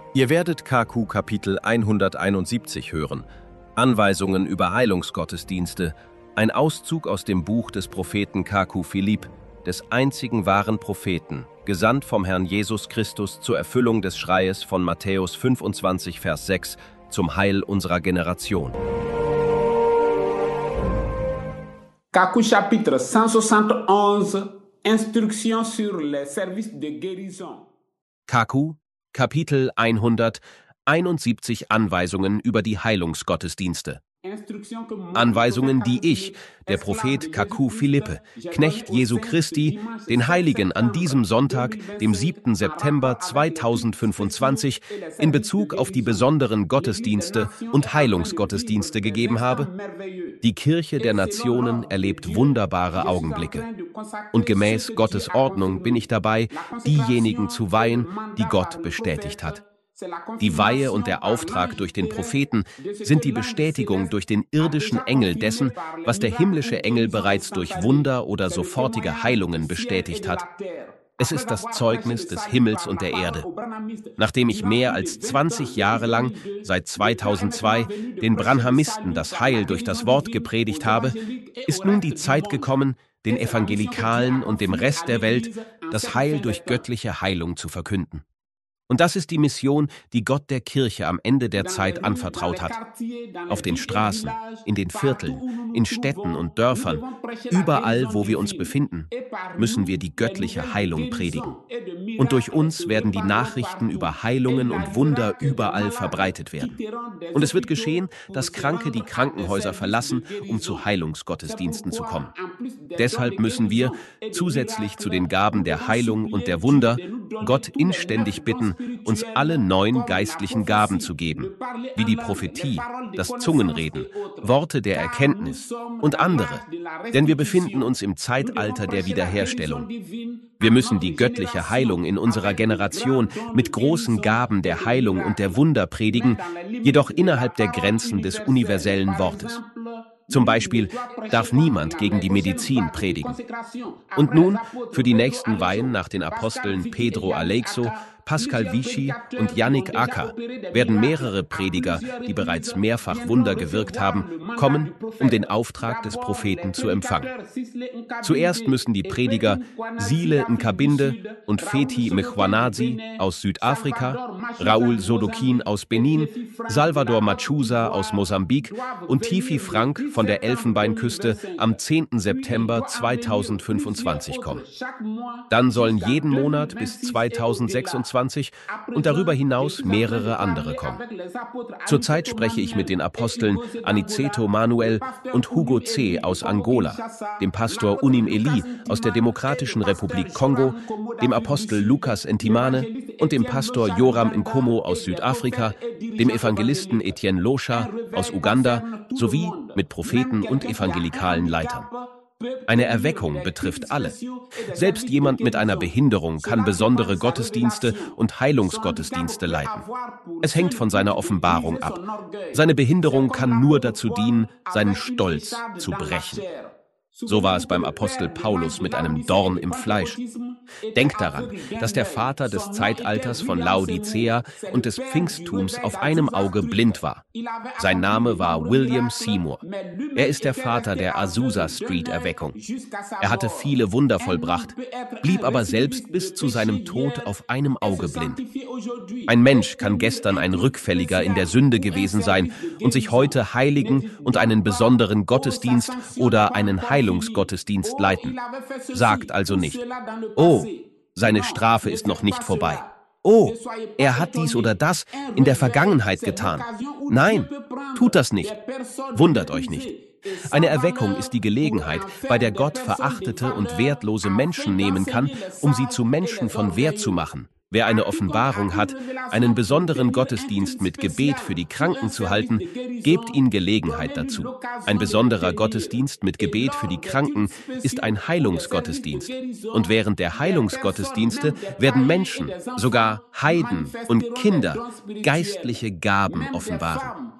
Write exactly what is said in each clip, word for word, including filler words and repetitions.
Ihr werdet K Q Kapitel hunderteinundsiebzig hören, Anweisungen über Heilungsgottesdienste, ein Auszug aus dem Buch des Propheten K Q Philipp, des einzigen wahren Propheten, gesandt vom Herrn Jesus Christus zur Erfüllung des Schreies von Matthäus fünfundzwanzig, Vers sechs, zum Heil unserer Generation. K Q chapitre cent soixante-onze, Instructions sur les services de guérison. K Q Kapitel hunderteinundsiebzig, Anweisungen über die Heilungsgottesdienste. Anweisungen, die ich, der Prophet K Q Philippe, Knecht Jesu Christi, den Heiligen an diesem Sonntag, dem siebten September zweitausendfünfundzwanzig, in Bezug auf die besonderen Gottesdienste und Heilungsgottesdienste gegeben habe. Die Kirche der Nationen erlebt wunderbare Augenblicke. Und gemäß Gottes Ordnung bin ich dabei, diejenigen zu weihen, die Gott bestätigt hat. Die Weihe und der Auftrag durch den Propheten sind die Bestätigung durch den irdischen Engel dessen, was der himmlische Engel bereits durch Wunder oder sofortige Heilungen bestätigt hat. Es ist das Zeugnis des Himmels und der Erde. Nachdem ich mehr als zwanzig Jahre lang, seit zweitausendzwei, den Branhamisten das Heil durch das Wort gepredigt habe, ist nun die Zeit gekommen, den Evangelikalen und dem Rest der Welt das Heil durch göttliche Heilung zu verkünden. Und das ist die Mission, die Gott der Kirche am Ende der Zeit anvertraut hat. Auf den Straßen, in den Vierteln, in Städten und Dörfern, überall, wo wir uns befinden, müssen wir die göttliche Heilung predigen. Und durch uns werden die Nachrichten über Heilungen und Wunder überall verbreitet werden. Und es wird geschehen, dass Kranke die Krankenhäuser verlassen, um zu Heilungsgottesdiensten zu kommen. Deshalb müssen wir, zusätzlich zu den Gaben der Heilung und der Wunder, Gott inständig bitten, uns alle neun geistlichen Gaben zu geben, wie die Prophetie, das Zungenreden, Worte der Erkenntnis und andere, denn wir befinden uns im Zeitalter der Wiederherstellung. Wir müssen die göttliche Heilung in unserer Generation mit großen Gaben der Heilung und der Wunder predigen, jedoch innerhalb der Grenzen des universellen Wortes. Zum Beispiel darf niemand gegen die Medizin predigen. Und nun, für die nächsten Weihen nach den Aposteln Pedro Aleixo, Pascal Vichy und Yannick Acker werden mehrere Prediger, die bereits mehrfach Wunder gewirkt haben, kommen, um den Auftrag des Propheten zu empfangen. Zuerst müssen die Prediger Sile Nkabinde und Feti Mkhwanazi aus Südafrika, Raoul Sodokin aus Benin, Salvador Machusa aus Mosambik und Tifi Frank von der Elfenbeinküste am zehnten September zweitausendfünfundzwanzig kommen. Dann sollen jeden Monat bis zweitausendsechsundzwanzig und darüber hinaus mehrere andere kommen. Zurzeit spreche ich mit den Aposteln Aniceto Manuel und Hugo C. aus Angola, dem Pastor Unim Eli aus der Demokratischen Republik Kongo, dem Apostel Lukas Ntimane und dem Pastor Joram Nkomo aus Südafrika, dem Evangelisten Etienne Losha aus Uganda sowie mit Propheten und evangelikalen Leitern. Eine Erweckung betrifft alle. Selbst jemand mit einer Behinderung kann besondere Gottesdienste und Heilungsgottesdienste leiten. Es hängt von seiner Offenbarung ab. Seine Behinderung kann nur dazu dienen, seinen Stolz zu brechen. So war es beim Apostel Paulus mit einem Dorn im Fleisch. Denkt daran, dass der Vater des Zeitalters von Laodicea und des Pfingsttums auf einem Auge blind war. Sein Name war William Seymour. Er ist der Vater der Azusa Street Erweckung. Er hatte viele Wunder vollbracht, blieb aber selbst bis zu seinem Tod auf einem Auge blind. Ein Mensch kann gestern ein Rückfälliger in der Sünde gewesen sein und sich heute heiligen und einen besonderen Gottesdienst oder einen Heilungsgottesdienst leiten. Sagt also nicht: Oh, seine Strafe ist noch nicht vorbei. Oh, er hat dies oder das in der Vergangenheit getan. Nein, tut das nicht. Wundert euch nicht. Eine Erweckung ist die Gelegenheit, bei der Gott verachtete und wertlose Menschen nehmen kann, um sie zu Menschen von Wert zu machen. Wer eine Offenbarung hat, einen besonderen Gottesdienst mit Gebet für die Kranken zu halten, gebt ihnen Gelegenheit dazu. Ein besonderer Gottesdienst mit Gebet für die Kranken ist ein Heilungsgottesdienst. Und während der Heilungsgottesdienste werden Menschen, sogar Heiden und Kinder, geistliche Gaben offenbaren.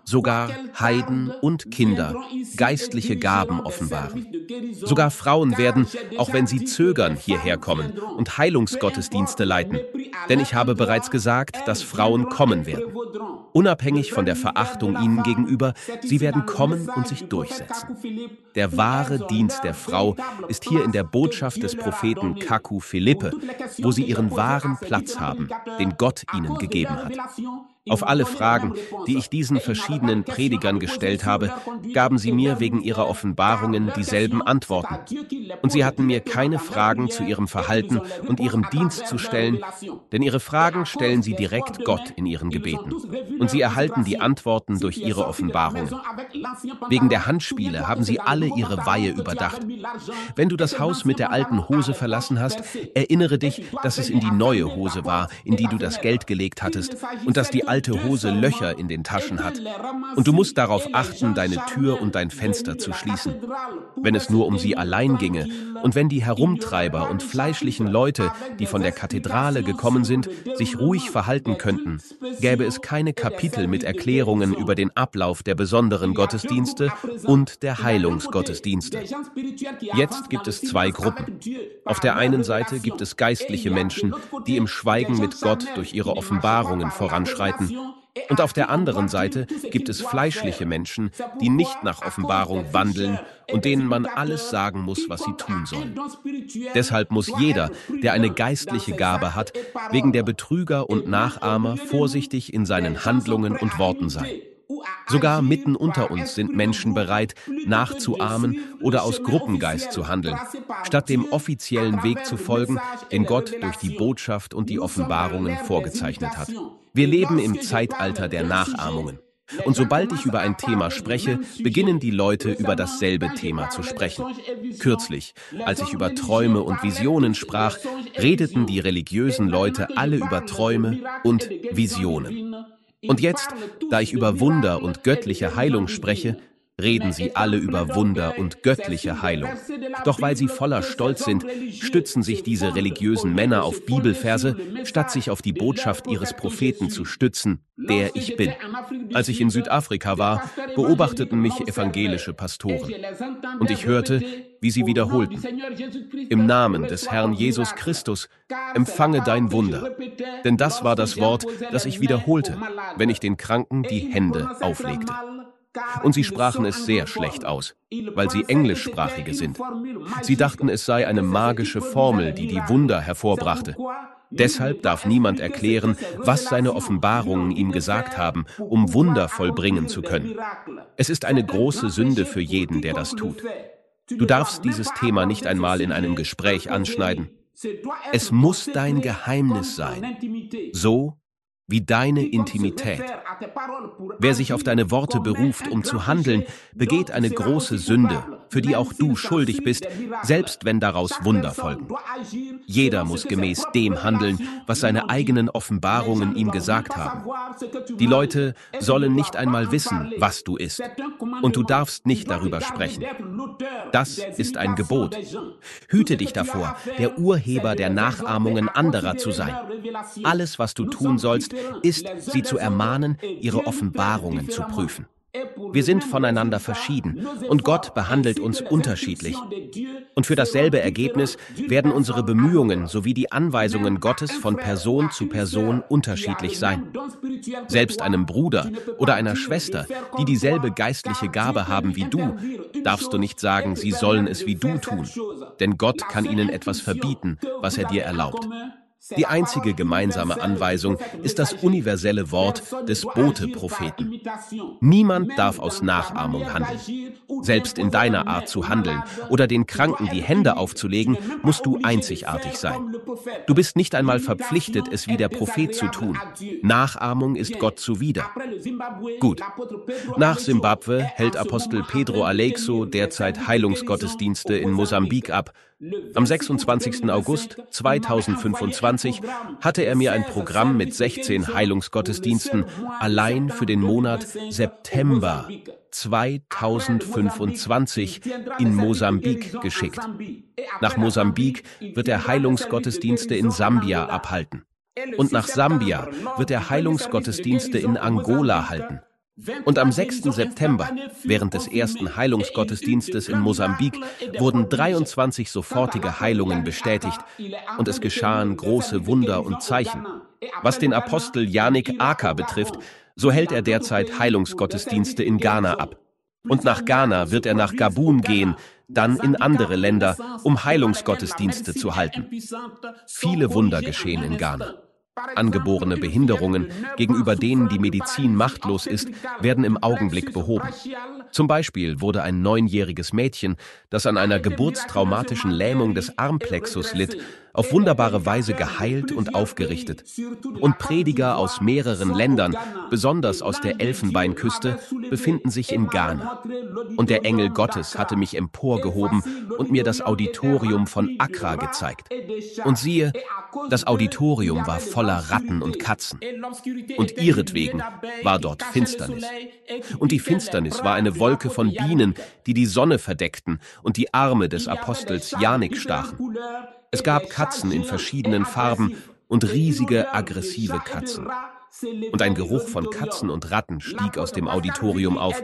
sogar Heiden und Kinder geistliche Gaben offenbaren. Sogar Frauen werden, auch wenn sie zögern, hierher kommen und Heilungsgottesdienste leiten. Denn ich habe bereits gesagt, dass Frauen kommen werden. Unabhängig von der Verachtung ihnen gegenüber, sie werden kommen und sich durchsetzen. Der wahre Dienst der Frau ist hier in der Botschaft des Propheten Kaku Philippe, wo sie ihren wahren Platz haben, den Gott ihnen gegeben hat. Auf alle Fragen, die ich diesen verschiedenen Predigern gestellt habe, gaben sie mir wegen ihrer Offenbarungen dieselben Antworten. Und sie hatten mir keine Fragen zu ihrem Verhalten und ihrem Dienst zu stellen, denn ihre Fragen stellen sie direkt Gott in ihren Gebeten. Und sie erhalten die Antworten durch ihre Offenbarungen. Wegen der Handspiele haben sie alle ihre Weihe überdacht. Wenn du das Haus mit der alten Hose verlassen hast, erinnere dich, dass es in die neue Hose war, in die du das Geld gelegt hattest, und dass die alte Hose Löcher in den Taschen hat. Und du musst darauf achten, deine Tür und dein Fenster zu schließen. Wenn es nur um sie allein ginge und wenn die Herumtreiber und fleischlichen Leute, die von der Kathedrale gekommen sind, sich ruhig verhalten könnten, gäbe es keine Kapitel mit Erklärungen über den Ablauf der besonderen Gottesdienste und der Heilungsgottesdienste. Jetzt gibt es zwei Gruppen. Auf der einen Seite gibt es geistliche Menschen, die im Schweigen mit Gott durch ihre Offenbarungen voranschreiten. Und auf der anderen Seite gibt es fleischliche Menschen, die nicht nach Offenbarung wandeln und denen man alles sagen muss, was sie tun sollen. Deshalb muss jeder, der eine geistliche Gabe hat, wegen der Betrüger und Nachahmer vorsichtig in seinen Handlungen und Worten sein. Sogar mitten unter uns sind Menschen bereit, nachzuahmen oder aus Gruppengeist zu handeln, statt dem offiziellen Weg zu folgen, den Gott durch die Botschaft und die Offenbarungen vorgezeichnet hat. Wir leben im Zeitalter der Nachahmungen. Und sobald ich über ein Thema spreche, beginnen die Leute über dasselbe Thema zu sprechen. Kürzlich, als ich über Träume und Visionen sprach, redeten die religiösen Leute alle über Träume und Visionen. Und jetzt, da ich über Wunder und göttliche Heilung spreche, reden sie alle über Wunder und göttliche Heilung. Doch weil sie voller Stolz sind, stützen sich diese religiösen Männer auf Bibelverse, statt sich auf die Botschaft ihres Propheten zu stützen, der ich bin. Als ich in Südafrika war, beobachteten mich evangelische Pastoren. Und ich hörte, wie sie wiederholten: Im Namen des Herrn Jesus Christus, empfange dein Wunder. Denn das war das Wort, das ich wiederholte, wenn ich den Kranken die Hände auflegte. Und sie sprachen es sehr schlecht aus, weil sie Englischsprachige sind. Sie dachten, es sei eine magische Formel, die die Wunder hervorbrachte. Deshalb darf niemand erklären, was seine Offenbarungen ihm gesagt haben, um Wunder vollbringen zu können. Es ist eine große Sünde für jeden, der das tut. Du darfst dieses Thema nicht einmal in einem Gespräch anschneiden. Es muss dein Geheimnis sein, so wie deine Intimität. Wer sich auf deine Worte beruft, um zu handeln, begeht eine große Sünde, für die auch du schuldig bist, selbst wenn daraus Wunder folgen. Jeder muss gemäß dem handeln, was seine eigenen Offenbarungen ihm gesagt haben. Die Leute sollen nicht einmal wissen, was du isst, und du darfst nicht darüber sprechen. Das ist ein Gebot. Hüte dich davor, der Urheber der Nachahmungen anderer zu sein. Alles, was du tun sollst, ist, sie zu ermahnen, ihre Offenbarungen zu prüfen. Wir sind voneinander verschieden und Gott behandelt uns unterschiedlich. Und für dasselbe Ergebnis werden unsere Bemühungen sowie die Anweisungen Gottes von Person zu Person unterschiedlich sein. Selbst einem Bruder oder einer Schwester, die dieselbe geistliche Gabe haben wie du, darfst du nicht sagen, sie sollen es wie du tun, denn Gott kann ihnen etwas verbieten, was er dir erlaubt. Die einzige gemeinsame Anweisung ist das universelle Wort des Bote-Propheten. Niemand darf aus Nachahmung handeln. Selbst in deiner Art zu handeln oder den Kranken die Hände aufzulegen, musst du einzigartig sein. Du bist nicht einmal verpflichtet, es wie der Prophet zu tun. Nachahmung ist Gott zuwider. Gut. Nach Simbabwe hält Apostel Pedro Aleixo derzeit Heilungsgottesdienste in Mosambik ab. Am sechsundzwanzigsten August zweitausendfünfundzwanzig hatte er mir ein Programm mit sechzehn Heilungsgottesdiensten allein für den Monat September zweitausendfünfundzwanzig in Mosambik geschickt. Nach Mosambik wird er Heilungsgottesdienste in Sambia abhalten. Und nach Sambia wird er Heilungsgottesdienste in Angola halten. Und am sechsten September, während des ersten Heilungsgottesdienstes in Mosambik, wurden dreiundzwanzig sofortige Heilungen bestätigt und es geschahen große Wunder und Zeichen. Was den Apostel Yannick Aka betrifft, so hält er derzeit Heilungsgottesdienste in Ghana ab. Und nach Ghana wird er nach Gabun gehen, dann in andere Länder, um Heilungsgottesdienste zu halten. Viele Wunder geschehen in Ghana. Angeborene Behinderungen, gegenüber denen die Medizin machtlos ist, werden im Augenblick behoben. Zum Beispiel wurde ein neunjähriges Mädchen, das an einer geburtstraumatischen Lähmung des Armplexus litt, auf wunderbare Weise geheilt und aufgerichtet. Und Prediger aus mehreren Ländern, besonders aus der Elfenbeinküste, befinden sich in Ghana. Und der Engel Gottes hatte mich emporgehoben und mir das Auditorium von Accra gezeigt. Und siehe, das Auditorium war voller Ratten und Katzen. Und ihretwegen war dort Finsternis. Und die Finsternis war eine Wolke von Bienen, die die Sonne verdeckten und die Arme des Apostels Yannick stachen. Es gab Katzen in verschiedenen Farben und riesige, aggressive Katzen. Und ein Geruch von Katzen und Ratten stieg aus dem Auditorium auf.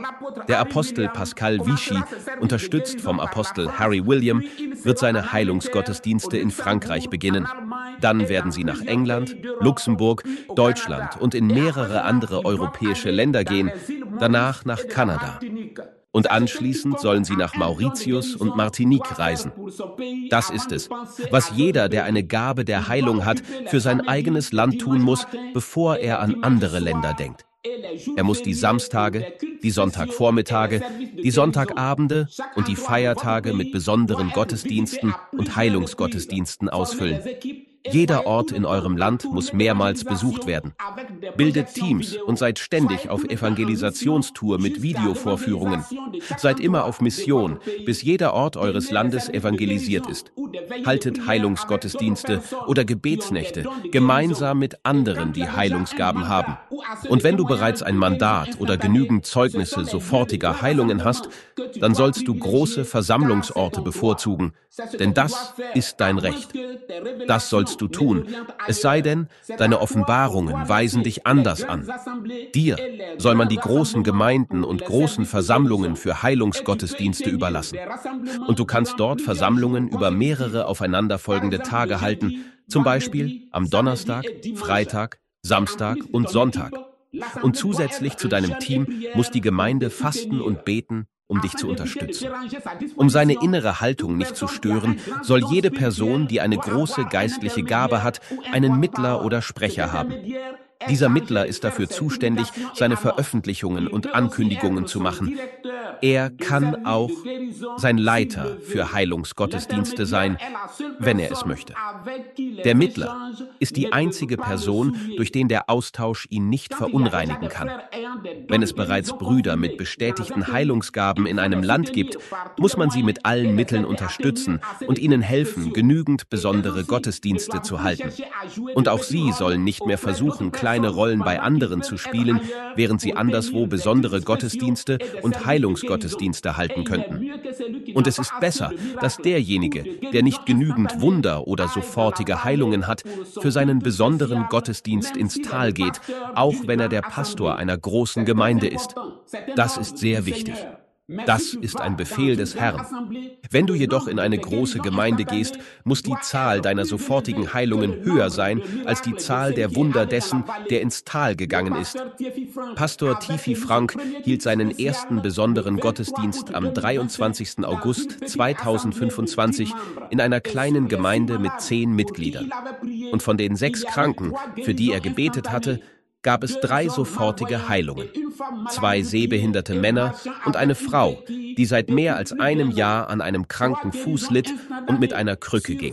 Der Apostel Pascal Vichy, unterstützt vom Apostel Harry William, wird seine Heilungsgottesdienste in Frankreich beginnen. Dann werden sie nach England, Luxemburg, Deutschland und in mehrere andere europäische Länder gehen, danach nach Kanada. Und anschließend sollen sie nach Mauritius und Martinique reisen. Das ist es, was jeder, der eine Gabe der Heilung hat, für sein eigenes Land tun muss, bevor er an andere Länder denkt. Er muss die Samstage, die Sonntagvormittage, die Sonntagabende und die Feiertage mit besonderen Gottesdiensten und Heilungsgottesdiensten ausfüllen. Jeder Ort in eurem Land muss mehrmals besucht werden. Bildet Teams und seid ständig auf Evangelisationstour mit Videovorführungen. Seid immer auf Mission, bis jeder Ort eures Landes evangelisiert ist. Haltet Heilungsgottesdienste oder Gebetsnächte gemeinsam mit anderen, die Heilungsgaben haben. Und wenn du bereits ein Mandat oder genügend Zeugnisse sofortiger Heilungen hast, dann sollst du große Versammlungsorte bevorzugen, denn das ist dein Recht. Das sollst du tun, es sei denn, deine Offenbarungen weisen dich anders an. Dir soll man die großen Gemeinden und großen Versammlungen für Heilungsgottesdienste überlassen. Und du kannst dort Versammlungen über mehrere aufeinanderfolgende Tage halten, zum Beispiel am Donnerstag, Freitag, Samstag und Sonntag. Und zusätzlich zu deinem Team muss die Gemeinde fasten und beten, um dich zu unterstützen. Um seine innere Haltung nicht zu stören, soll jede Person, die eine große geistliche Gabe hat, einen Mittler oder Sprecher haben. Dieser Mittler ist dafür zuständig, seine Veröffentlichungen und Ankündigungen zu machen. Er kann auch sein Leiter für Heilungsgottesdienste sein, wenn er es möchte. Der Mittler ist die einzige Person, durch den der Austausch ihn nicht verunreinigen kann. Wenn es bereits Brüder mit bestätigten Heilungsgaben in einem Land gibt, muss man sie mit allen Mitteln unterstützen und ihnen helfen, genügend besondere Gottesdienste zu halten. Und auch sie sollen nicht mehr versuchen, kleine Rollen bei anderen zu spielen, während sie anderswo besondere Gottesdienste und Heilungsgottesdienste halten könnten. Und es ist besser, dass derjenige, der nicht genügend Wunder oder sofortige Heilungen hat, für seinen besonderen Gottesdienst ins Tal geht, auch wenn er der Pastor einer großen Gemeinde ist. Das ist sehr wichtig. Das ist ein Befehl des Herrn. Wenn du jedoch in eine große Gemeinde gehst, muss die Zahl deiner sofortigen Heilungen höher sein als die Zahl der Wunder dessen, der ins Tal gegangen ist. Pastor Tifi Frank hielt seinen ersten besonderen Gottesdienst am dreiundzwanzigsten August zweitausendfünfundzwanzig in einer kleinen Gemeinde mit zehn Mitgliedern. Und von den sechs Kranken, für die er gebetet hatte, gab es drei sofortige Heilungen. Zwei sehbehinderte Männer und eine Frau, die seit mehr als einem Jahr an einem kranken Fuß litt und mit einer Krücke ging.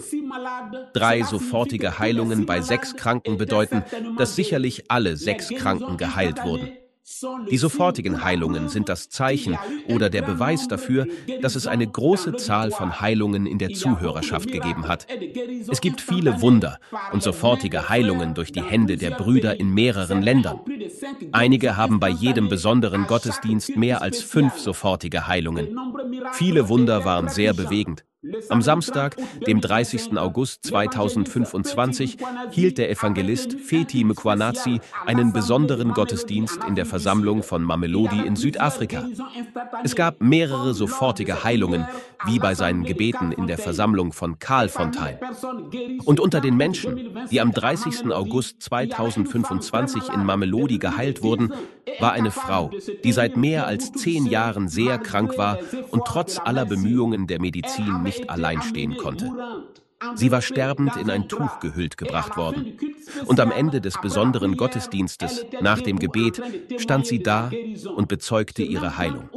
Drei sofortige Heilungen bei sechs Kranken bedeuten, dass sicherlich alle sechs Kranken geheilt wurden. Die sofortigen Heilungen sind das Zeichen oder der Beweis dafür, dass es eine große Zahl von Heilungen in der Zuhörerschaft gegeben hat. Es gibt viele Wunder und sofortige Heilungen durch die Hände der Brüder in mehreren Ländern. Einige haben bei jedem besonderen Gottesdienst mehr als fünf sofortige Heilungen. Viele Wunder waren sehr bewegend. Am Samstag, dem dreißigsten August zweitausendfünfundzwanzig, hielt der Evangelist Feti Mkhwanazi einen besonderen Gottesdienst in der Versammlung von Mamelodi in Südafrika. Es gab mehrere sofortige Heilungen, wie bei seinen Gebeten in der Versammlung von Kaalfontein. Und unter den Menschen, die am dreißigsten August zweitausendfünfundzwanzig in Mamelodi geheilt wurden, war eine Frau, die seit mehr als zehn Jahren sehr krank war und trotz aller Bemühungen der Medizin nicht allein stehen konnte. Sie war sterbend in ein Tuch gehüllt gebracht worden. Und am Ende des besonderen Gottesdienstes, nach dem Gebet, stand sie da und bezeugte ihre Heilung.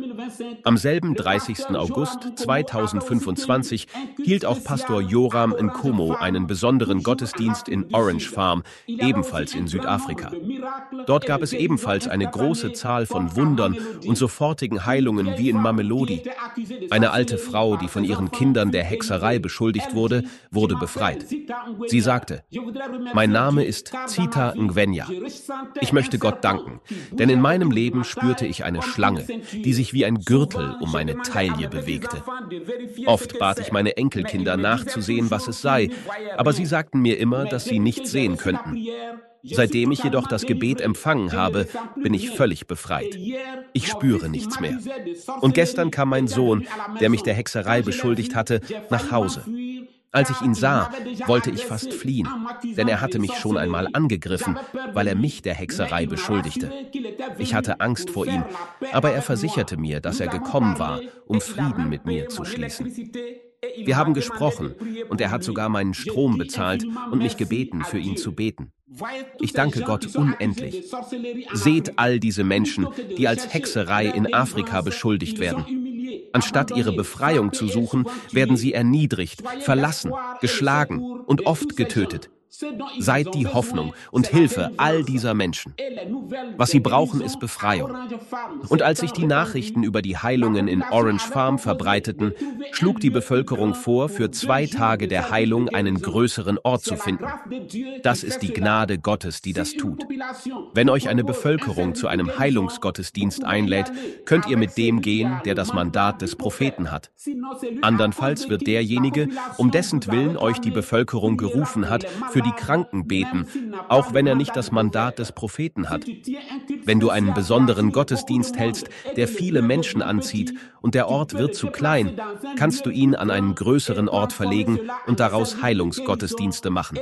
Am selben dreißigsten August zweitausendfünfundzwanzig hielt auch Pastor Joram Nkomo einen besonderen Gottesdienst in Orange Farm, ebenfalls in Südafrika. Dort gab es ebenfalls eine große Zahl von Wundern und sofortigen Heilungen wie in Mamelodi. Eine alte Frau, die von ihren Kindern der Hexerei beschuldigt wurde, wurde befreit. Sie sagte: Mein Name ist Zita Ngwenya. Ich möchte Gott danken, denn in meinem Leben spürte ich eine Schlange, die sich wie ein Gürtel um meine Taille bewegte. Oft bat ich meine Enkelkinder nachzusehen, was es sei, aber sie sagten mir immer, dass sie nichts sehen könnten. Seitdem ich jedoch das Gebet empfangen habe, bin ich völlig befreit. Ich spüre nichts mehr. Und gestern kam mein Sohn, der mich der Hexerei beschuldigt hatte, nach Hause. Als ich ihn sah, wollte ich fast fliehen, denn er hatte mich schon einmal angegriffen, weil er mich der Hexerei beschuldigte. Ich hatte Angst vor ihm, aber er versicherte mir, dass er gekommen war, um Frieden mit mir zu schließen. Wir haben gesprochen und er hat sogar meinen Strom bezahlt und mich gebeten, für ihn zu beten. Ich danke Gott unendlich. Seht all diese Menschen, die als Hexerei in Afrika beschuldigt werden. Anstatt ihre Befreiung zu suchen, werden sie erniedrigt, verlassen, geschlagen und oft getötet. Seid die Hoffnung und Hilfe all dieser Menschen. Was sie brauchen, ist Befreiung. Und als sich die Nachrichten über die Heilungen in Orange Farm verbreiteten, schlug die Bevölkerung vor, für zwei Tage der Heilung einen größeren Ort zu finden. Das ist die Gnade Gottes, die das tut. Wenn euch eine Bevölkerung zu einem Heilungsgottesdienst einlädt, könnt ihr mit dem gehen, der das Mandat des Propheten hat. Andernfalls wird derjenige, um dessen Willen euch die Bevölkerung gerufen hat, für die Kranken beten, auch wenn er nicht das Mandat des Propheten hat. Wenn du einen besonderen Gottesdienst hältst, der viele Menschen anzieht und der Ort wird zu klein, kannst du ihn an einen größeren Ort verlegen und daraus Heilungsgottesdienste machen.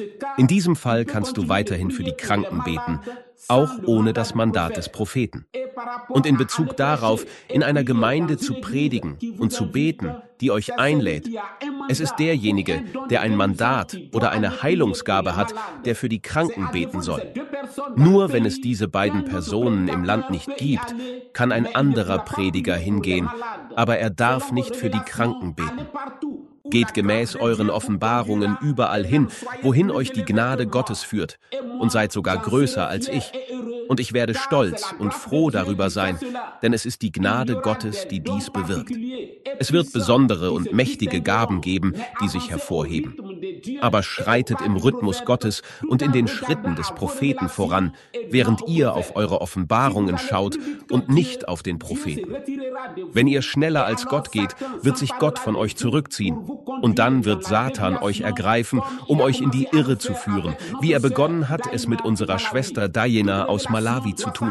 In diesem Fall kannst du weiterhin für die Kranken beten, auch ohne das Mandat des Propheten. Und in Bezug darauf, in einer Gemeinde zu predigen und zu beten, die euch einlädt, es ist derjenige, der ein Mandat oder eine Heilungsgabe hat, der für die Kranken beten soll. Nur wenn es diese beiden Personen im Land nicht gibt, kann ein anderer Prediger hingehen, aber er darf nicht für die Kranken beten. Geht gemäß euren Offenbarungen überall hin, wohin euch die Gnade Gottes führt, und seid sogar größer als ich. Und ich werde stolz und froh darüber sein, denn es ist die Gnade Gottes, die dies bewirkt. Es wird besondere und mächtige Gaben geben, die sich hervorheben. Aber schreitet im Rhythmus Gottes und in den Schritten des Propheten voran, während ihr auf eure Offenbarungen schaut und nicht auf den Propheten. Wenn ihr schneller als Gott geht, wird sich Gott von euch zurückziehen. Und dann wird Satan euch ergreifen, um euch in die Irre zu führen, wie er begonnen hat, es mit unserer Schwester Diana aus Malawi zu tun.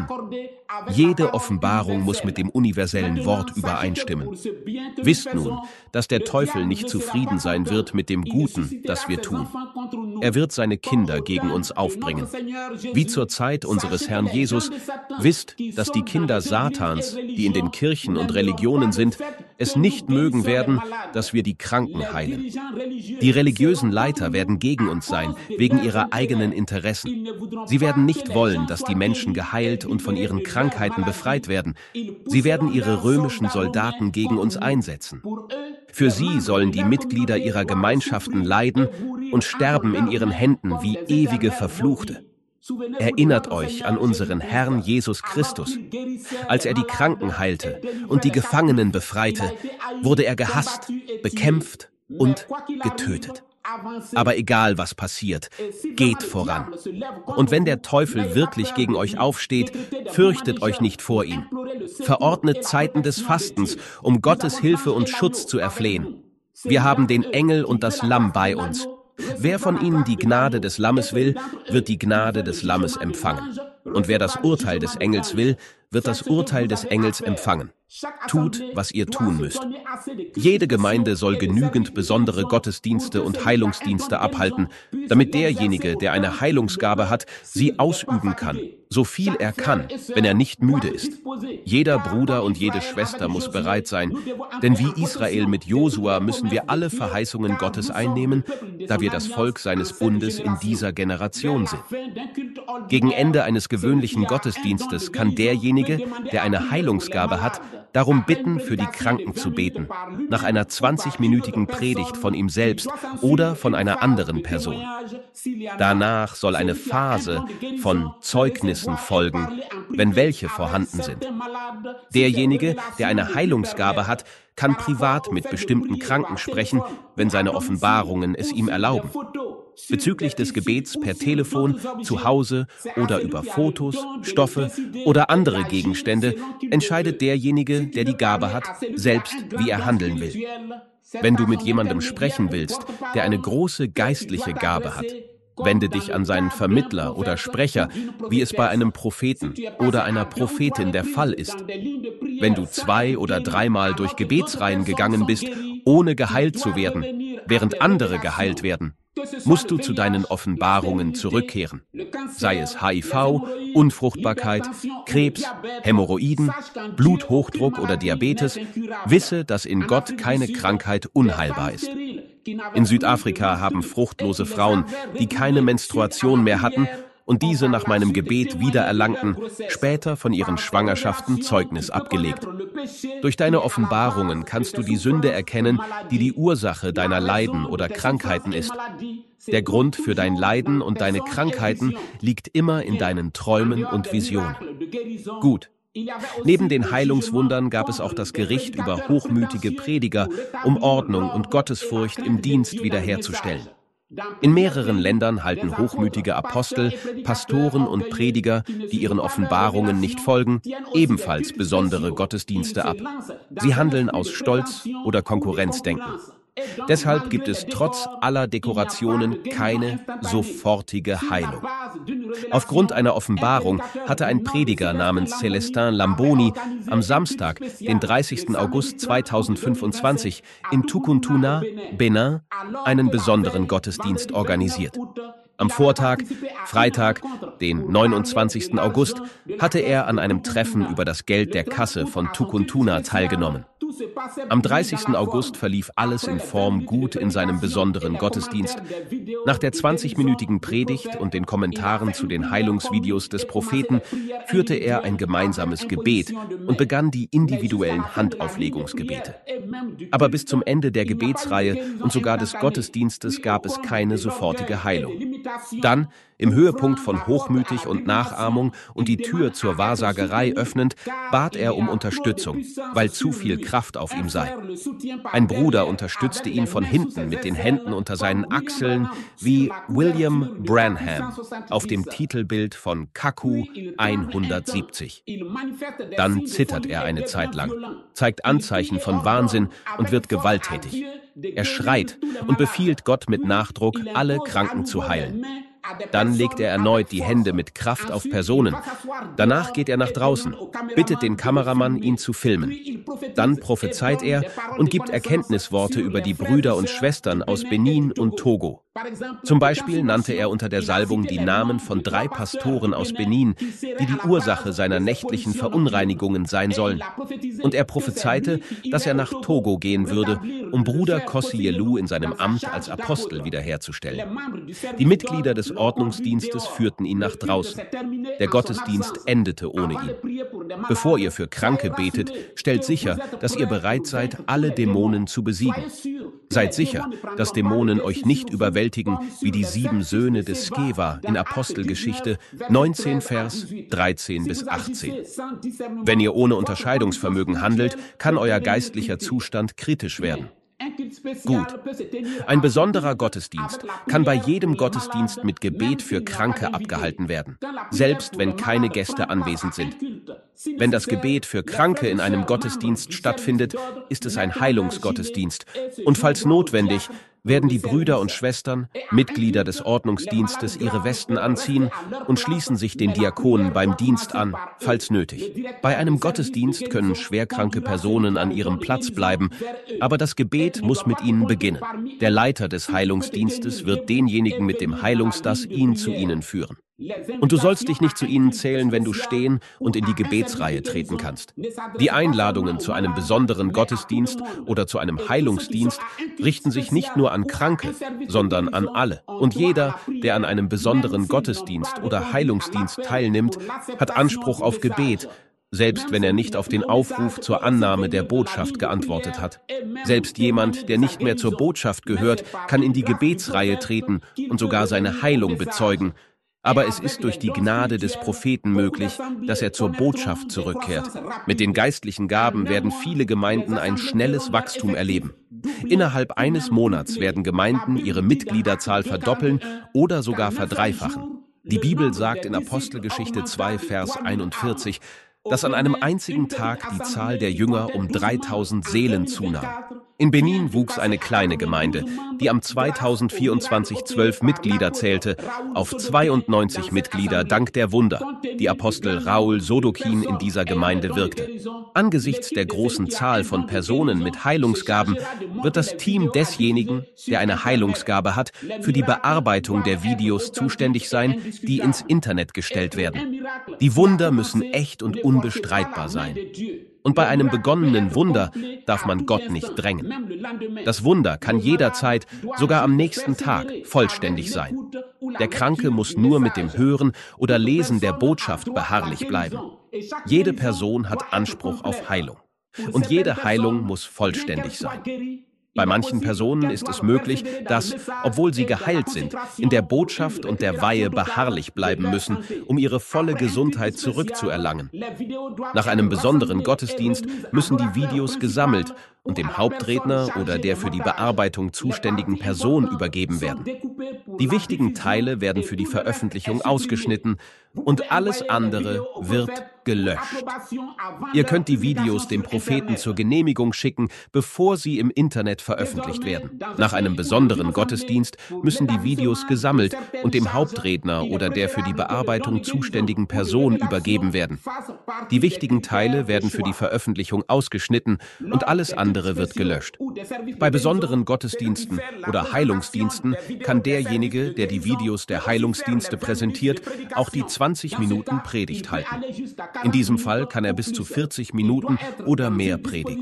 Jede Offenbarung muss mit dem universellen Wort übereinstimmen. Wisst nun, dass der Teufel nicht zufrieden sein wird mit dem Guten, das wir tun. Er wird seine Kinder gegen uns aufbringen. Wie zur Zeit unseres Herrn Jesus, wisst, dass die Kinder Satans, die in den Kirchen und Religionen sind, es nicht mögen werden, dass wir die Kranken heilen. Die religiösen Leiter werden gegen uns sein, wegen ihrer eigenen Interessen. Sie werden nicht wollen, dass die Menschen geheilt und von ihren Krankheiten befreit werden. Sie werden ihre römischen Soldaten gegen uns einsetzen. Für sie sollen die Mitglieder ihrer Gemeinschaften leiden und sterben in ihren Händen wie ewige Verfluchte. Erinnert euch an unseren Herrn Jesus Christus. Als er die Kranken heilte und die Gefangenen befreite, wurde er gehasst, bekämpft und getötet. Aber egal, was passiert, geht voran. Und wenn der Teufel wirklich gegen euch aufsteht, fürchtet euch nicht vor ihm. Verordnet Zeiten des Fastens, um Gottes Hilfe und Schutz zu erflehen. Wir haben den Engel und das Lamm bei uns. Wer von ihnen die Gnade des Lammes will, wird die Gnade des Lammes empfangen. Und wer das Urteil des Engels will, wird das Urteil des Engels empfangen. Tut, was ihr tun müsst. Jede Gemeinde soll genügend besondere Gottesdienste und Heilungsdienste abhalten, damit derjenige, der eine Heilungsgabe hat, sie ausüben kann, so viel er kann, wenn er nicht müde ist. Jeder Bruder und jede Schwester muss bereit sein, denn wie Israel mit Josua müssen wir alle Verheißungen Gottes einnehmen, da wir das Volk seines Bundes in dieser Generation sind. Gegen Ende eines gewöhnlichen Gottesdienstes kann derjenige, der eine Heilungsgabe hat, darum bitten, für die Kranken zu beten, nach einer zwanzigminütigen Predigt von ihm selbst oder von einer anderen Person. Danach soll eine Phase von Zeugnissen folgen, wenn welche vorhanden sind. Derjenige, der eine Heilungsgabe hat, kann privat mit bestimmten Kranken sprechen, wenn seine Offenbarungen es ihm erlauben. Bezüglich des Gebets per Telefon, zu Hause oder über Fotos, Stoffe oder andere Gegenstände entscheidet derjenige, der die Gabe hat, selbst, wie er handeln will. Wenn du mit jemandem sprechen willst, der eine große geistliche Gabe hat, wende dich an seinen Vermittler oder Sprecher, wie es bei einem Propheten oder einer Prophetin der Fall ist. Wenn du zwei- oder dreimal durch Gebetsreihen gegangen bist, ohne geheilt zu werden, während andere geheilt werden, musst du zu deinen Offenbarungen zurückkehren. Sei es H I V, Unfruchtbarkeit, Krebs, Hämorrhoiden, Bluthochdruck oder Diabetes, wisse, dass in Gott keine Krankheit unheilbar ist. In Südafrika haben fruchtlose Frauen, die keine Menstruation mehr hatten und diese nach meinem Gebet wiedererlangten, später von ihren Schwangerschaften Zeugnis abgelegt. Durch deine Offenbarungen kannst du die Sünde erkennen, die die Ursache deiner Leiden oder Krankheiten ist. Der Grund für dein Leiden und deine Krankheiten liegt immer in deinen Träumen und Visionen. Gut. Neben den Heilungswundern gab es auch das Gericht über hochmütige Prediger, um Ordnung und Gottesfurcht im Dienst wiederherzustellen. In mehreren Ländern halten hochmütige Apostel, Pastoren und Prediger, die ihren Offenbarungen nicht folgen, ebenfalls besondere Gottesdienste ab. Sie handeln aus Stolz oder Konkurrenzdenken. Deshalb gibt es trotz aller Dekorationen keine sofortige Heilung. Aufgrund einer Offenbarung hatte ein Prediger namens Celestin Lamboni am Samstag, den dreißigsten August zweitausendfünfundzwanzig, in Tukuntuna, Benin, einen besonderen Gottesdienst organisiert. Am Vortag, Freitag, den neunundzwanzigsten August, hatte er an einem Treffen über das Geld der Kasse von Tukuntuna teilgenommen. Am dreißigsten August verlief alles in Form gut in seinem besonderen Gottesdienst. Nach der zwanzigminütigen Predigt und den Kommentaren zu den Heilungsvideos des Propheten führte er ein gemeinsames Gebet und begann die individuellen Handauflegungsgebete. Aber bis zum Ende der Gebetsreihe und sogar des Gottesdienstes gab es keine sofortige Heilung. Dann, im Höhepunkt von Hochmütig und Nachahmung und die Tür zur Wahrsagerei öffnend, bat er um Unterstützung, weil zu viel Kraft auf ihm sei. Ein Bruder unterstützte ihn von hinten mit den Händen unter seinen Achseln wie William Branham auf dem Titelbild von K Q hundertsiebzig. Dann zittert er eine Zeit lang, zeigt Anzeichen von Wahnsinn und wird gewalttätig. Er schreit und befiehlt Gott mit Nachdruck, alle Kranken zu heilen. Dann legt er erneut die Hände mit Kraft auf Personen. Danach geht er nach draußen, bittet den Kameramann, ihn zu filmen. Dann prophezeit er und gibt Erkenntnisworte über die Brüder und Schwestern aus Benin und Togo. Zum Beispiel nannte er unter der Salbung die Namen von drei Pastoren aus Benin, die die Ursache seiner nächtlichen Verunreinigungen sein sollen. Und er prophezeite, dass er nach Togo gehen würde, um Bruder Kossielou in seinem Amt als Apostel wiederherzustellen. Die Mitglieder des Ordnungsdienstes führten ihn nach draußen. Der Gottesdienst endete ohne ihn. Bevor ihr für Kranke betet, stellt sicher, dass ihr bereit seid, alle Dämonen zu besiegen. Seid sicher, dass Dämonen euch nicht überwältigen wie die sieben Söhne des Skeva in Apostelgeschichte neunzehn, Vers dreizehn bis achtzehn. Wenn ihr ohne Unterscheidungsvermögen handelt, kann euer geistlicher Zustand kritisch werden. Gut. Ein besonderer Gottesdienst kann bei jedem Gottesdienst mit Gebet für Kranke abgehalten werden, selbst wenn keine Gäste anwesend sind. Wenn das Gebet für Kranke in einem Gottesdienst stattfindet, ist es ein Heilungsgottesdienst. Und falls notwendig, werden die Brüder und Schwestern, Mitglieder des Ordnungsdienstes, ihre Westen anziehen und schließen sich den Diakonen beim Dienst an, falls nötig. Bei einem Gottesdienst können schwerkranke Personen an ihrem Platz bleiben, aber das Gebet muss mit ihnen beginnen. Der Leiter des Heilungsdienstes wird denjenigen mit dem Heilungsdass ihn zu ihnen führen. Und du sollst dich nicht zu ihnen zählen, wenn du stehen und in die Gebetsreihe treten kannst. Die Einladungen zu einem besonderen Gottesdienst oder zu einem Heilungsdienst richten sich nicht nur an Kranke, sondern an alle. Und jeder, der an einem besonderen Gottesdienst oder Heilungsdienst teilnimmt, hat Anspruch auf Gebet, selbst wenn er nicht auf den Aufruf zur Annahme der Botschaft geantwortet hat. Selbst jemand, der nicht mehr zur Botschaft gehört, kann in die Gebetsreihe treten und sogar seine Heilung bezeugen. Aber es ist durch die Gnade des Propheten möglich, dass er zur Botschaft zurückkehrt. Mit den geistlichen Gaben werden viele Gemeinden ein schnelles Wachstum erleben. Innerhalb eines Monats werden Gemeinden ihre Mitgliederzahl verdoppeln oder sogar verdreifachen. Die Bibel sagt in Apostelgeschichte zwei, Vers einundvierzig, dass an einem einzigen Tag die Zahl der Jünger um dreitausend Seelen zunahm. In Benin wuchs eine kleine Gemeinde, die am zweitausendvierundzwanzig zwölf Mitglieder zählte, auf zweiundneunzig Mitglieder dank der Wunder, die Apostel Raoul Sodokin in dieser Gemeinde wirkte. Angesichts der großen Zahl von Personen mit Heilungsgaben wird das Team desjenigen, der eine Heilungsgabe hat, für die Bearbeitung der Videos zuständig sein, die ins Internet gestellt werden. Die Wunder müssen echt und unbestreitbar sein. Und bei einem begonnenen Wunder darf man Gott nicht drängen. Das Wunder kann jederzeit, sogar am nächsten Tag, vollständig sein. Der Kranke muss nur mit dem Hören oder Lesen der Botschaft beharrlich bleiben. Jede Person hat Anspruch auf Heilung. Und jede Heilung muss vollständig sein. Bei manchen Personen ist es möglich, dass, obwohl sie geheilt sind, in der Botschaft und der Weihe beharrlich bleiben müssen, um ihre volle Gesundheit zurückzuerlangen. Nach einem besonderen Gottesdienst müssen die Videos gesammelt und dem Hauptredner oder der für die Bearbeitung zuständigen Person übergeben werden. Die wichtigen Teile werden für die Veröffentlichung ausgeschnitten und alles andere wird gelöscht. Ihr könnt die Videos dem Propheten zur Genehmigung schicken, bevor sie im Internet veröffentlicht werden. Nach einem besonderen Gottesdienst müssen die Videos gesammelt und dem Hauptredner oder der für die Bearbeitung zuständigen Person übergeben werden. Die wichtigen Teile werden für die Veröffentlichung ausgeschnitten und alles andere wird gelöscht. Bei besonderen Gottesdiensten oder Heilungsdiensten kann derjenige, der die Videos der Heilungsdienste präsentiert, auch die zwanzig Minuten Predigt halten. In diesem Fall kann er bis zu vierzig Minuten oder mehr predigen.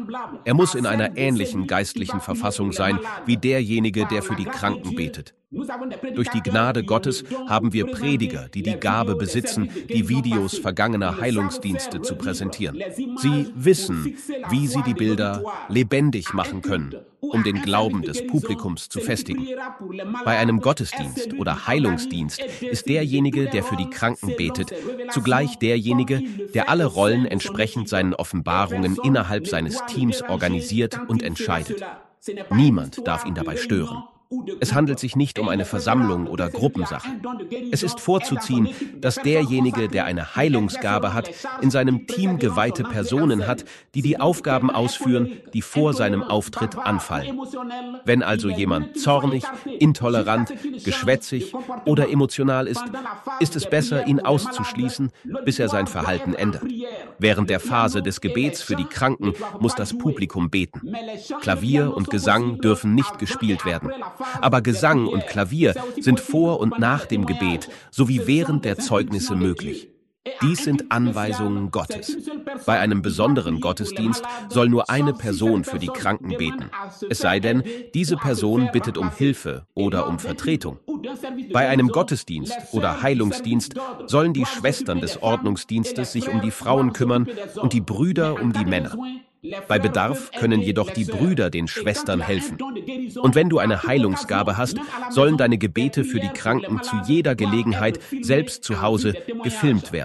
Er muss in einer ähnlichen geistlichen Verfassung sein wie derjenige, der für die Kranken betet. Durch die Gnade Gottes haben wir Prediger, die die Gabe besitzen, die Videos vergangener Heilungsdienste zu präsentieren. Sie wissen, wie sie die Bilder lebendig machen können, um den Glauben des Publikums zu festigen. Bei einem Gottesdienst oder Heilungsdienst ist derjenige, der für die Kranken betet, zugleich derjenige, der alle Rollen entsprechend seinen Offenbarungen innerhalb seines Teams organisiert und entscheidet. Niemand darf ihn dabei stören. Es handelt sich nicht um eine Versammlung oder Gruppensache. Es ist vorzuziehen, dass derjenige, der eine Heilungsgabe hat, in seinem Team geweihte Personen hat, die die Aufgaben ausführen, die vor seinem Auftritt anfallen. Wenn also jemand zornig, intolerant, geschwätzig oder emotional ist, ist es besser, ihn auszuschließen, bis er sein Verhalten ändert. Während der Phase des Gebets für die Kranken muss das Publikum beten. Klavier und Gesang dürfen nicht gespielt werden. Aber Gesang und Klavier sind vor und nach dem Gebet sowie während der Zeugnisse möglich. Dies sind Anweisungen Gottes. Bei einem besonderen Gottesdienst soll nur eine Person für die Kranken beten. Es sei denn, diese Person bittet um Hilfe oder um Vertretung. Bei einem Gottesdienst oder Heilungsdienst sollen die Schwestern des Ordnungsdienstes sich um die Frauen kümmern und die Brüder um die Männer. Bei Bedarf können jedoch die Brüder den Schwestern helfen. Und wenn du eine Heilungsgabe hast, sollen deine Gebete für die Kranken zu jeder Gelegenheit, selbst zu Hause, gefilmt werden.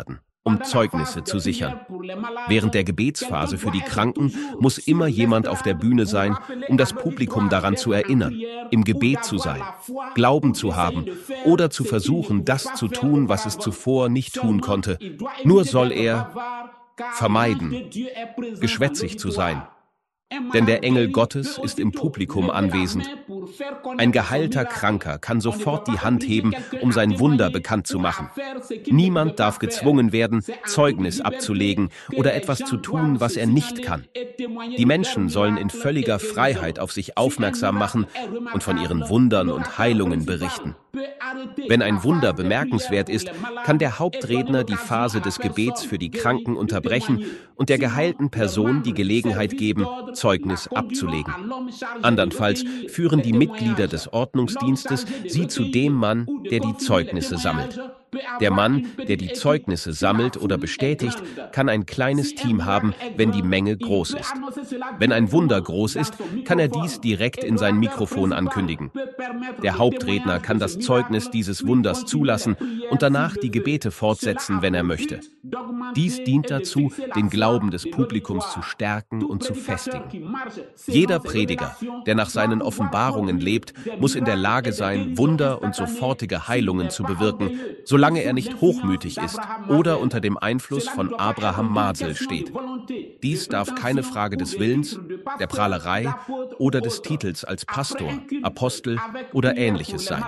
um Zeugnisse zu sichern. Während der Gebetsphase für die Kranken muss immer jemand auf der Bühne sein, um das Publikum daran zu erinnern, im Gebet zu sein, Glauben zu haben oder zu versuchen, das zu tun, was es zuvor nicht tun konnte. Nur soll er vermeiden, geschwätzig zu sein. Denn der Engel Gottes ist im Publikum anwesend. Ein geheilter Kranker kann sofort die Hand heben, um sein Wunder bekannt zu machen. Niemand darf gezwungen werden, Zeugnis abzulegen oder etwas zu tun, was er nicht kann. Die Menschen sollen in völliger Freiheit auf sich aufmerksam machen und von ihren Wundern und Heilungen berichten. Wenn ein Wunder bemerkenswert ist, kann der Hauptredner die Phase des Gebets für die Kranken unterbrechen und der geheilten Person die Gelegenheit geben, Zeugnis abzulegen. Andernfalls führen die Mitglieder des Ordnungsdienstes sie zu dem Mann, der die Zeugnisse sammelt. Der Mann, der die Zeugnisse sammelt oder bestätigt, kann ein kleines Team haben, wenn die Menge groß ist. Wenn ein Wunder groß ist, kann er dies direkt in sein Mikrofon ankündigen. Der Hauptredner kann das Zeugnis dieses Wunders zulassen und danach die Gebete fortsetzen, wenn er möchte. Dies dient dazu, den Glauben des Publikums zu stärken und zu festigen. Jeder Prediger, der nach seinen Offenbarungen lebt, muss in der Lage sein, Wunder und sofortige Heilungen zu bewirken, solange er nicht hochmütig ist oder unter dem Einfluss von Abraham Masel steht. Dies darf keine Frage des Willens, der Prahlerei oder des Titels als Pastor, Apostel oder Ähnliches sein.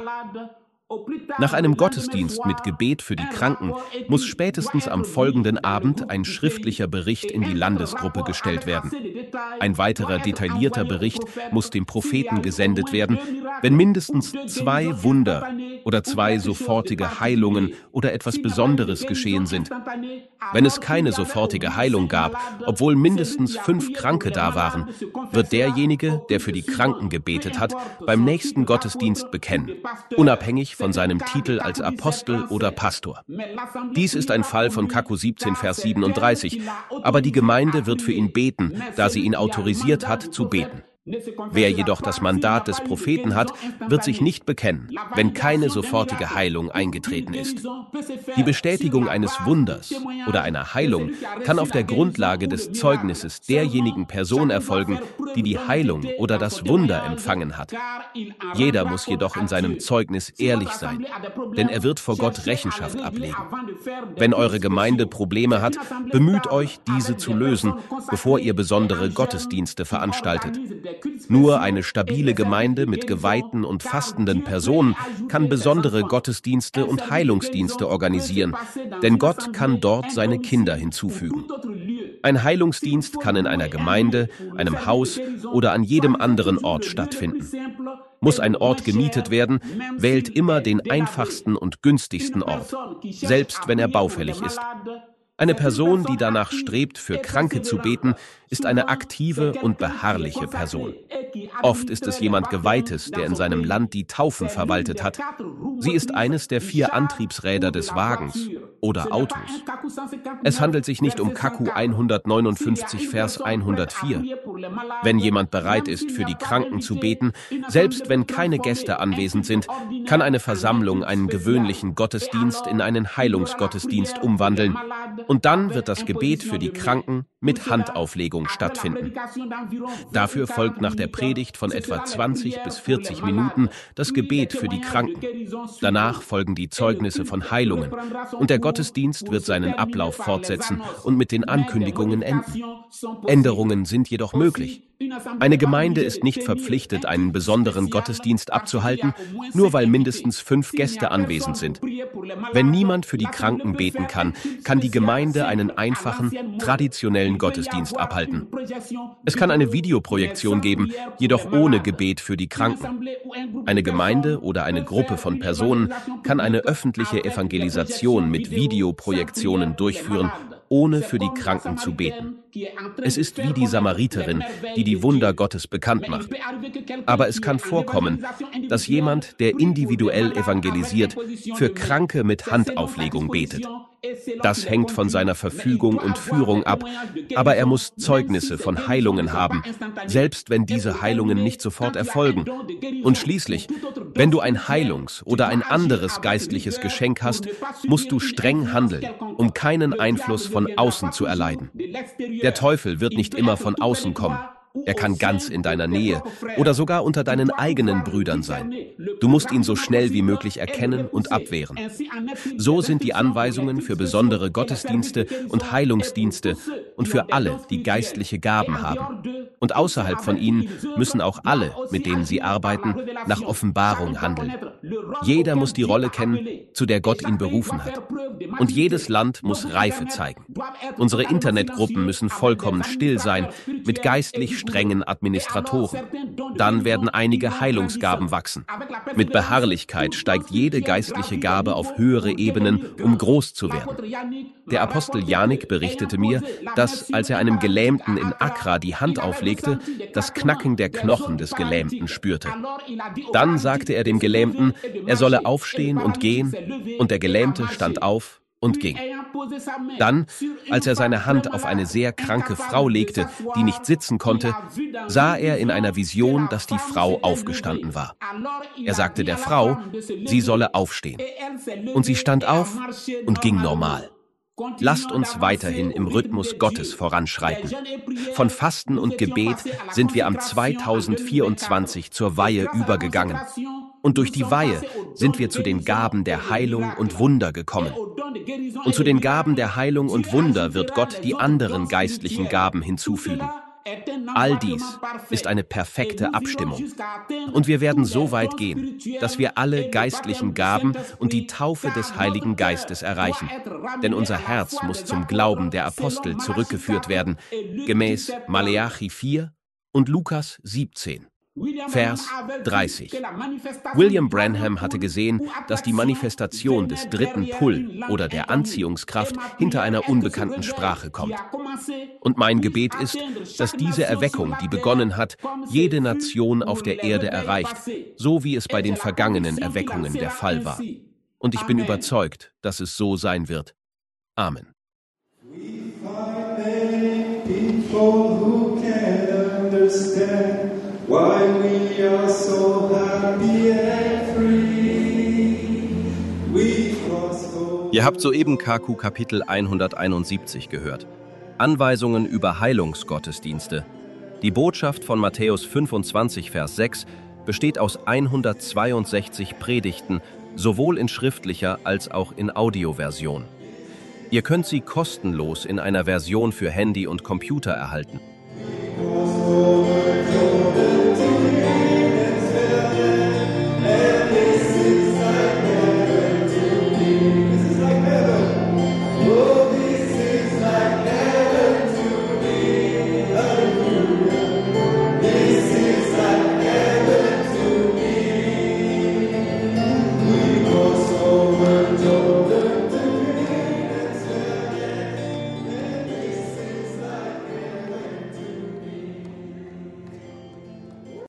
Nach einem Gottesdienst mit Gebet für die Kranken muss spätestens am folgenden Abend ein schriftlicher Bericht in die Landesgruppe gestellt werden. Ein weiterer detaillierter Bericht muss dem Propheten gesendet werden, wenn mindestens zwei Wunder oder zwei sofortige Heilungen oder etwas Besonderes geschehen sind. Wenn es keine sofortige Heilung gab, obwohl mindestens fünf Kranke da waren, wird derjenige, der für die Kranken gebetet hat, beim nächsten Gottesdienst bekennen, unabhängig von seinem Titel als Apostel oder Pastor. Dies ist ein Fall von Kakku siebzehn, Vers siebenunddreißig, aber die Gemeinde wird für ihn beten, da sie ihn autorisiert hat, zu beten. Wer jedoch das Mandat des Propheten hat, wird sich nicht bekennen, wenn keine sofortige Heilung eingetreten ist. Die Bestätigung eines Wunders oder einer Heilung kann auf der Grundlage des Zeugnisses derjenigen Person erfolgen, die die Heilung oder das Wunder empfangen hat. Jeder muss jedoch in seinem Zeugnis ehrlich sein, denn er wird vor Gott Rechenschaft ablegen. Wenn eure Gemeinde Probleme hat, bemüht euch, diese zu lösen, bevor ihr besondere Gottesdienste veranstaltet. Nur eine stabile Gemeinde mit geweihten und fastenden Personen kann besondere Gottesdienste und Heilungsdienste organisieren, denn Gott kann dort seine Kinder hinzufügen. Ein Heilungsdienst kann in einer Gemeinde, einem Haus oder an jedem anderen Ort stattfinden. Muss ein Ort gemietet werden, wählt immer den einfachsten und günstigsten Ort, selbst wenn er baufällig ist. Eine Person, die danach strebt, für Kranke zu beten, ist eine aktive und beharrliche Person. Oft ist es jemand Geweihtes, der in seinem Land die Taufen verwaltet hat. Sie ist eines der vier Antriebsräder des Wagens oder Autos. Es handelt sich nicht um Kakku hundertneunundfünfzig, Vers hundertvier. Wenn jemand bereit ist, für die Kranken zu beten, selbst wenn keine Gäste anwesend sind, kann eine Versammlung einen gewöhnlichen Gottesdienst in einen Heilungsgottesdienst umwandeln. Und dann wird das Gebet für die Kranken mit Handauflegung stattfinden. Dafür folgt nach der Predigt von etwa zwanzig bis vierzig Minuten das Gebet für die Kranken. Danach folgen die Zeugnisse von Heilungen und der Gottesdienst wird seinen Ablauf fortsetzen und mit den Ankündigungen enden. Änderungen sind jedoch möglich. Eine Gemeinde ist nicht verpflichtet, einen besonderen Gottesdienst abzuhalten, nur weil mindestens fünf Gäste anwesend sind. Wenn niemand für die Kranken beten kann, kann die Gemeinde einen einfachen, traditionellen Gottesdienst abhalten. Es kann eine Videoprojektion geben, jedoch ohne Gebet für die Kranken. Eine Gemeinde oder eine Gruppe von Personen kann eine öffentliche Evangelisation mit Videoprojektionen durchführen, ohne für die Kranken zu beten. Es ist wie die Samariterin, die die Wunder Gottes bekannt macht. Aber es kann vorkommen, dass jemand, der individuell evangelisiert, für Kranke mit Handauflegung betet. Das hängt von seiner Verfügung und Führung ab, aber er muss Zeugnisse von Heilungen haben, selbst wenn diese Heilungen nicht sofort erfolgen. Und schließlich, wenn du ein Heilungs- oder ein anderes geistliches Geschenk hast, musst du streng handeln, um keinen Einfluss von außen zu erleiden. Der Teufel wird nicht immer von außen kommen. Er kann ganz in deiner Nähe oder sogar unter deinen eigenen Brüdern sein. Du musst ihn so schnell wie möglich erkennen und abwehren. So sind die Anweisungen für besondere Gottesdienste und Heilungsdienste und für alle, die geistliche Gaben haben. Und außerhalb von ihnen müssen auch alle, mit denen sie arbeiten, nach Offenbarung handeln. Jeder muss die Rolle kennen, zu der Gott ihn berufen hat. Und jedes Land muss Reife zeigen. Unsere Internetgruppen müssen vollkommen still sein, mit geistlich strengen Administratoren. Dann werden einige Heilungsgaben wachsen. Mit Beharrlichkeit steigt jede geistliche Gabe auf höhere Ebenen, um groß zu werden. Der Apostel Janik berichtete mir, dass, als er einem Gelähmten in Accra die Hand auflegte, das Knacken der Knochen des Gelähmten spürte. Dann sagte er dem Gelähmten, er solle aufstehen und gehen, und der Gelähmte stand auf und ging. Dann, als er seine Hand auf eine sehr kranke Frau legte, die nicht sitzen konnte, sah er in einer Vision, dass die Frau aufgestanden war. Er sagte der Frau, sie solle aufstehen. Und sie stand auf und ging normal. Lasst uns weiterhin im Rhythmus Gottes voranschreiten. Von Fasten und Gebet sind wir am zweitausendvierundzwanzig zur Weihe übergegangen. Und durch die Weihe sind wir zu den Gaben der Heilung und Wunder gekommen. Und zu den Gaben der Heilung und Wunder wird Gott die anderen geistlichen Gaben hinzufügen. All dies ist eine perfekte Abstimmung. Und wir werden so weit gehen, dass wir alle geistlichen Gaben und die Taufe des Heiligen Geistes erreichen. Denn unser Herz muss zum Glauben der Apostel zurückgeführt werden, gemäß Maleachi vier und Lukas siebzehn. Vers dreißig. William Branham hatte gesehen, dass die Manifestation des dritten Pull oder der Anziehungskraft hinter einer unbekannten Sprache kommt. Und mein Gebet ist, dass diese Erweckung, die begonnen hat, jede Nation auf der Erde erreicht, so wie es bei den vergangenen Erweckungen der Fall war. Und ich bin überzeugt, dass es so sein wird. Amen. Why we are so happy and free. We cross over. Ihr habt soeben K Q Kapitel hunderteinundsiebzig gehört. Anweisungen über Heilungsgottesdienste. Die Botschaft von Matthäus fünfundzwanzig, Vers sechs besteht aus hundertzweiundsechzig Predigten, sowohl in schriftlicher als auch in Audioversion. Ihr könnt sie kostenlos in einer Version für Handy und Computer erhalten.